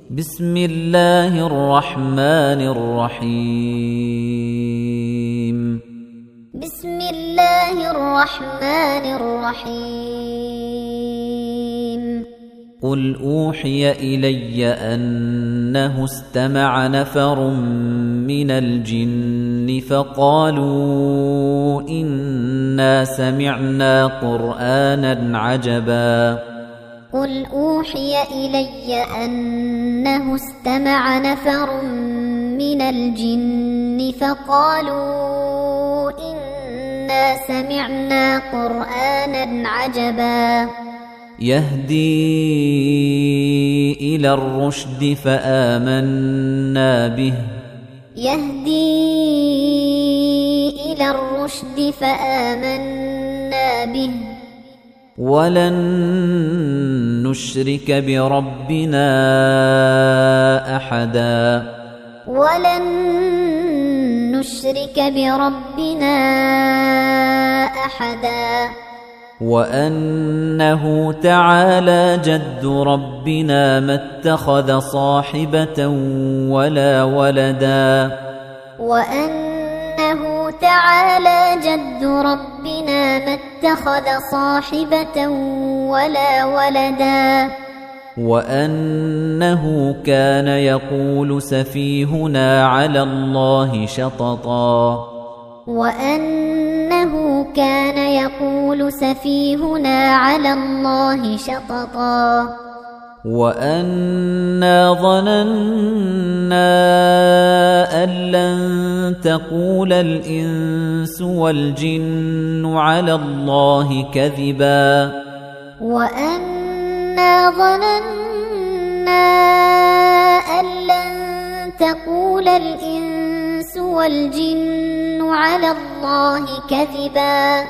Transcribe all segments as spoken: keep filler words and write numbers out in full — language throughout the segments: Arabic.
بسم الله الرحمن الرحيم بسم الله الرحمن الرحيم قل أوحي إلي أنه استمع نفر من الجن فقالوا إنا سمعنا قرآنا عجبا قل أوحي إلي أنه استمع نفر من الجن فقالوا إنا سمعنا قرآنا عجبا يهدي إلى الرشد فآمنا به يهدي إلى الرشد فآمنا به ولن نشرك بربنا أحدا ولن نشرك بربنا أحدا وأنه تعالى جد ربنا ما اتخذ صاحبة ولا ولدا وأنه تعالى جد ربنا ما اتخذ صاحبة ولا ولدا وأنه كان يقول سفيهنا على الله شططا وأنه كان يقول سفيهنا على الله شططا وأنا ظننا أن لن تقول الإنس والجن على الله كذبا وأنا ظننا أن لن تقول الإنس والجن على الله كذبا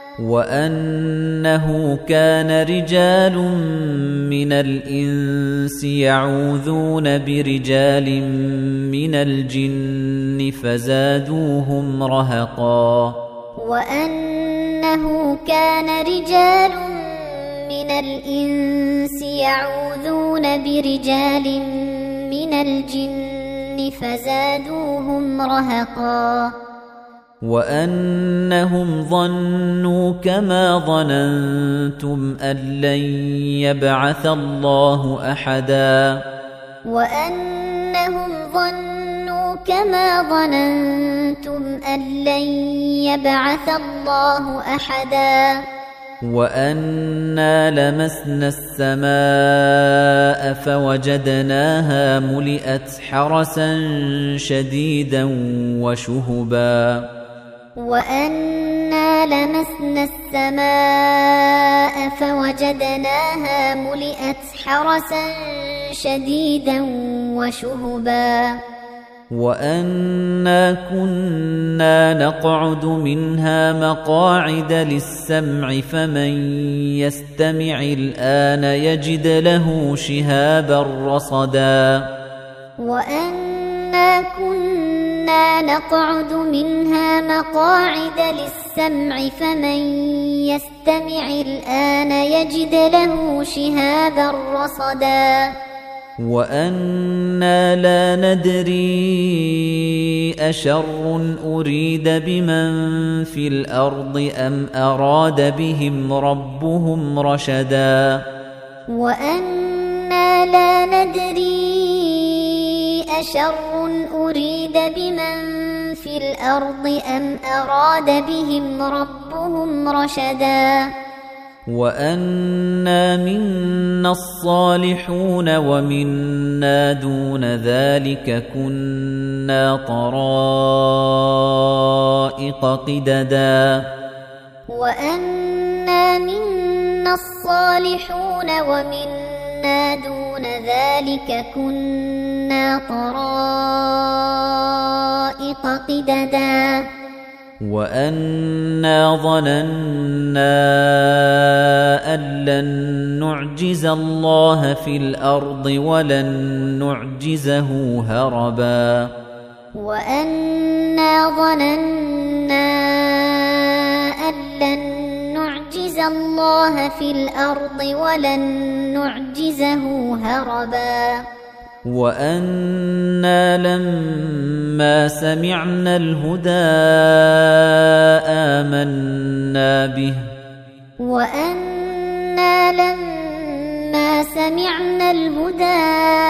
وأنه كان رجال من الإنس يعوذون برجال من الجن فزادوهم رهقا وأنه كان رجال من الإنس يعوذون برجال من الجن فزادوهم رهقا وأنهم ظنوا كما ظننتم أن لن يبعث الله أحدا وأنهم ظنوا كما ظننتم أن لن يبعث الله أحدا وأنا لمسنا السماء فوجدناها ملئت حرسا شديدا وشهبا وأنا لمسنا السماء فوجدناها ملئت حرسا شديدا وشهبا وأنا كنا نقعد منها مقاعد للسمع فمن يستمع الآن يجد له شهابا رصدا وأنا كنا نقعد منها مقاعد للسمع فمن يستمع الآن يجد له شهابا رصدا وأنا لا ندري أشر أريد بمن في الأرض أم أراد بهم ربهم رشدا وأنا لا ندري أشر أريد بمن في الأرض أم أراد بهم ربهم رشدا وأنا منا الصالحون ومنا دون ذلك كنا طرائق قددا وأنا منا الصالحون ومنا دون ذلك كنا طرائق قددا وأنا ظننا أن لن نعجز الله في الأرض ولن نعجزه هربا وأنا ظننا أن لن نعجز الله في الأرض ولن نعجزه هربا وَأَنَّا لَمَّا سَمِعْنَا الْهُدَىٰ آمَنَّا بِهِ وَأَنَّا لَمَّا سَمِعْنَا الْهُدَىٰ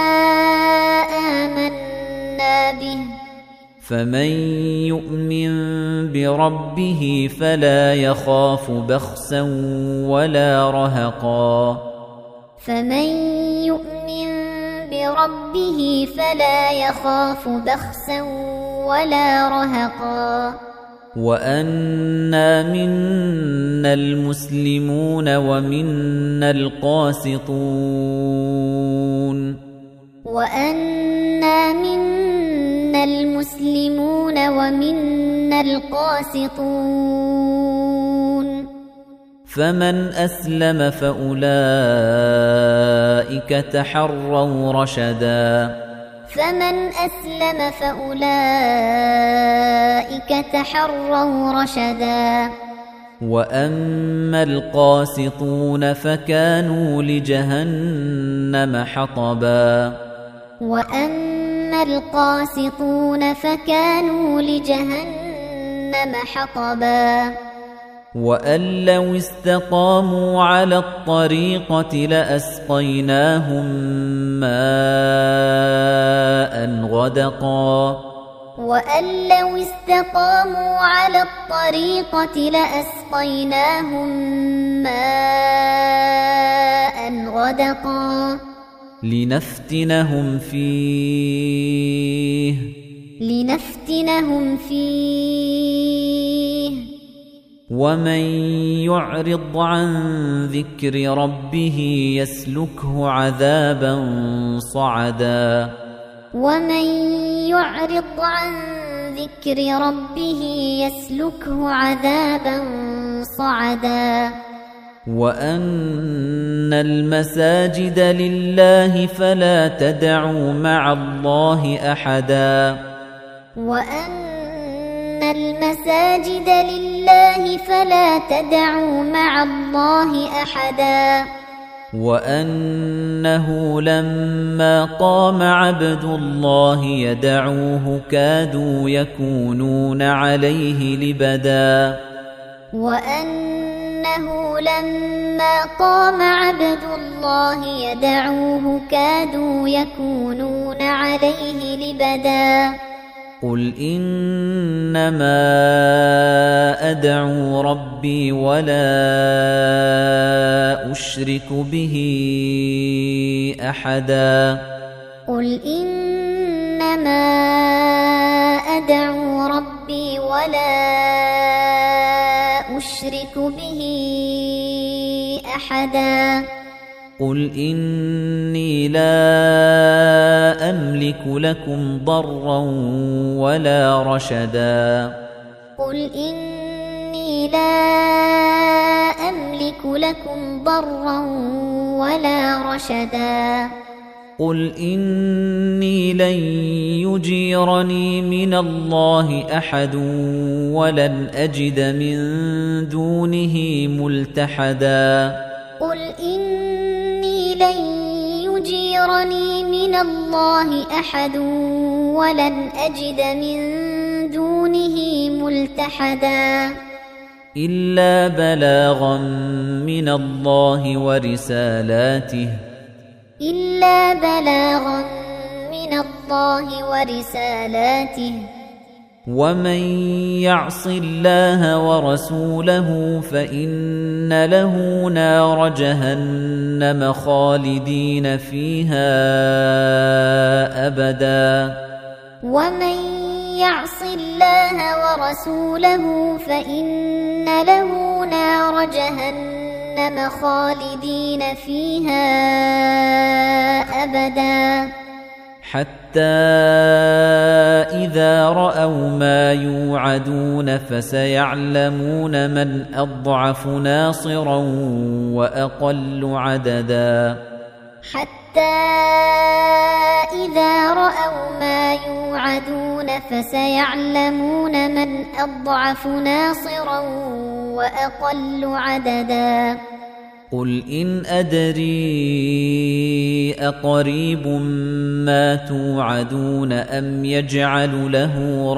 آمَنَّا بِهِ فَمَن يُؤْمِن بِرَبِّهِ فَلَا يَخَافُ بَخْسًا وَلَا رَهَقًا فَمَن يُؤْمِن بِرَبِّهِ فَلَا يَخَافُ بَخْسًا وَلَا رَهَقًا وَأَنَّا مِنَّا الْمُسْلِمُونَ وَمِنَّا الْقَاسِطُونَ وَأَنَّا مِنَّا الْمُسْلِمُونَ وَمِنَّا الْقَاسِطُونَ فَمَنْ أَسْلَمَ فَأُولَئِكَ تَحَرَّوْا رَشَدًا فَمَنْ أَسْلَمَ فَأُولَئِكَ تَحَرَّوْا رَشَدًا وَأَمَّا الْقَاسِطُونَ فَكَانُوا لِجَهَنَّمَ حَطَبًا وَأَمَّا الْقَاسِطُونَ فَكَانُوا لِجَهَنَّمَ حَطَبًا وَأَن لَّوْ اسْتَقَامُوا عَلَى الطَّرِيقَةِ لَأَسْقَيْنَاهُم مَّاءً غَدَقًا وَأَن لَّوْ اسْتَقَامُوا عَلَى الطَّرِيقَةِ لَأَسْقَيْنَاهُم مَّاءً غَدَقًا لِنَفْتِنَهُمْ فِيهِ لِنَفْتِنَهُمْ فِيهِ وَمَن يُعْرِضْ عَن ذِكْرِ رَبِّهِ يَسْلُكْهُ عَذَابًا صَعَدًا وَمَن يُعْرِضْ عَن ذِكْرِ رَبِّهِ يَسْلُكْهُ عَذَابًا صَعَدًا وَأَنَّ الْمَسَاجِدَ لِلَّهِ فَلَا تَدْعُوا مَعَ اللَّهِ أَحَدًا وَأَنَّ الْمَسَاجِدَ لِلَّهِ فَلَا تَدْعُوا مَعَ اللَّهِ أَحَدًا وَأَنَّهُ لَمَّا قَامَ عَبْدُ اللَّهِ يَدْعُوهُ كَادُوا يَكُونُونَ عَلَيْهِ لِبَدًا وَأَنَّهُ لَمَّا قَامَ عَبْدُ اللَّهِ يَدْعُوهُ كَادُوا يَكُونُونَ عَلَيْهِ لِبَدًا قُلْ إِنَّمَا أَدْعُو رَبِّي وَلَا أُشْرِكُ بِهِ أَحَدًا قُلْ إِنَّمَا أَدْعُو رَبِّي وَلَا أُشْرِكُ بِهِ أَحَدًا قُلْ إِنِّي لَا أَمْلِكُ لَكُمْ ضَرًّا وَلَا رَشَدًا قُلْ إِنِّي لَا أَمْلِكُ لَكُمْ ضَرًّا وَلَا رَشَدًا قُلْ إِنِّي لَن يُجِيرَنِي مِنَ اللَّهِ أَحَدٌ وَلَنْ أَجِدَ مِن دُونِهِ مُلْتَحَدًا قُلْ إِنِّي لَن يُجِيرَنِي مِنَ اللَّهِ أَحَدٌ وَلَنْ أَجِدَ مِن دُونِهِ مُلْتَحَدًا إِلَّا بَلَاغًا مِّنَ اللَّهِ وَرِسَالَاتِهِ إِلَّا بَلَاغًا مِّنَ اللَّهِ وَرِسَالَاتِهِ وَمَن يَعْصِ اللَّهَ وَرَسُولَهُ فَإِنَّ لَهُ نَارَ جَهَنَّمَ خَالِدِينَ فِيهَا أَبَدًا وَمَن يَعْصِ اللَّهَ وَرَسُولَهُ فَإِنَّ لَهُ نَارَ جَهَنَّمَ خَالِدِينَ فِيهَا أَبَدًا حَتَّى إِذَا رَأَوْا مَا يُوعَدُونَ فَسَيَعْلَمُونَ مَنْ أَضْعَفُ نَاصِرًا وَأَقَلُّ عَدَدًا حَتَّى إِذَا رَأَوْا مَا يُوعَدُونَ فَسَيَعْلَمُونَ مَنْ أَضْعَفُ نَاصِرًا وَأَقَلُّ عَدَدًا قُلْ إِنْ أَدْرِي أَقَرِيبٌ مَا تُوعَدُونَ أَمْ يَجْعَلُ لَهُ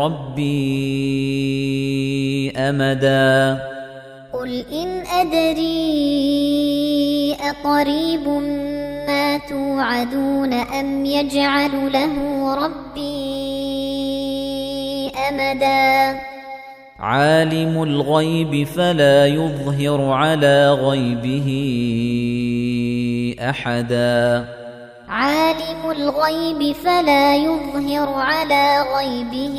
رَبِّي أَمَدًا قُلْ إِنْ أَدْرِي أَقَرِيبٌ مَا تُوعَدُونَ أَمْ يَجْعَلُ لَهُ رَبِّي أَمَدًا عَالِمُ الْغَيْبِ فَلَا يُظْهِرُ عَلَى غَيْبِهِ أَحَدًا عَالِمُ الْغَيْبِ فَلَا يُظْهِرُ عَلَى غَيْبِهِ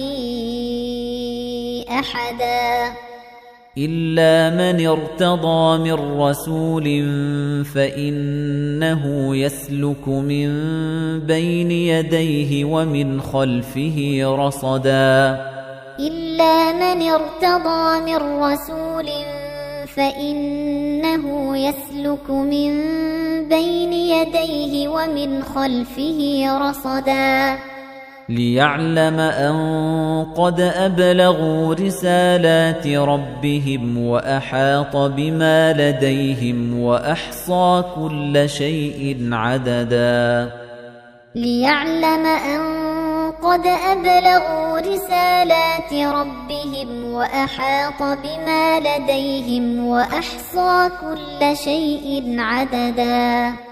أَحَدًا إِلَّا مَنِ ارْتَضَىٰ مِن رَّسُولٍ فَإِنَّهُ يَسْلُكُ مِن بَيْنِ يَدَيْهِ وَمِنْ خَلْفِهِ رَصَدًا إِلَّا مَنِ ارْتَضَىٰ مِن رَّسُولٍ فَإِنَّهُ يَسْلُكُ مِن بَيْنِ يَدَيْهِ وَمِنْ خَلْفِهِ رَصَدًا لِيَعْلَمَ أَن قَدْ أَبْلَغُوا رِسَالَاتِ رَبِّهِمْ وَأَحَاطَ بِمَا لَدَيْهِمْ وَأَحْصَىٰ كُلَّ شَيْءٍ عَدَدًا لِيَعْلَمَ أَن قَدْ أَبْلَغُوا رِسَالَاتِ رَبِّهِمْ وَأَحَاطَ بِمَا لَدَيْهِمْ وَأَحْصَىٰ كُلَّ شَيْءٍ عَدَدًا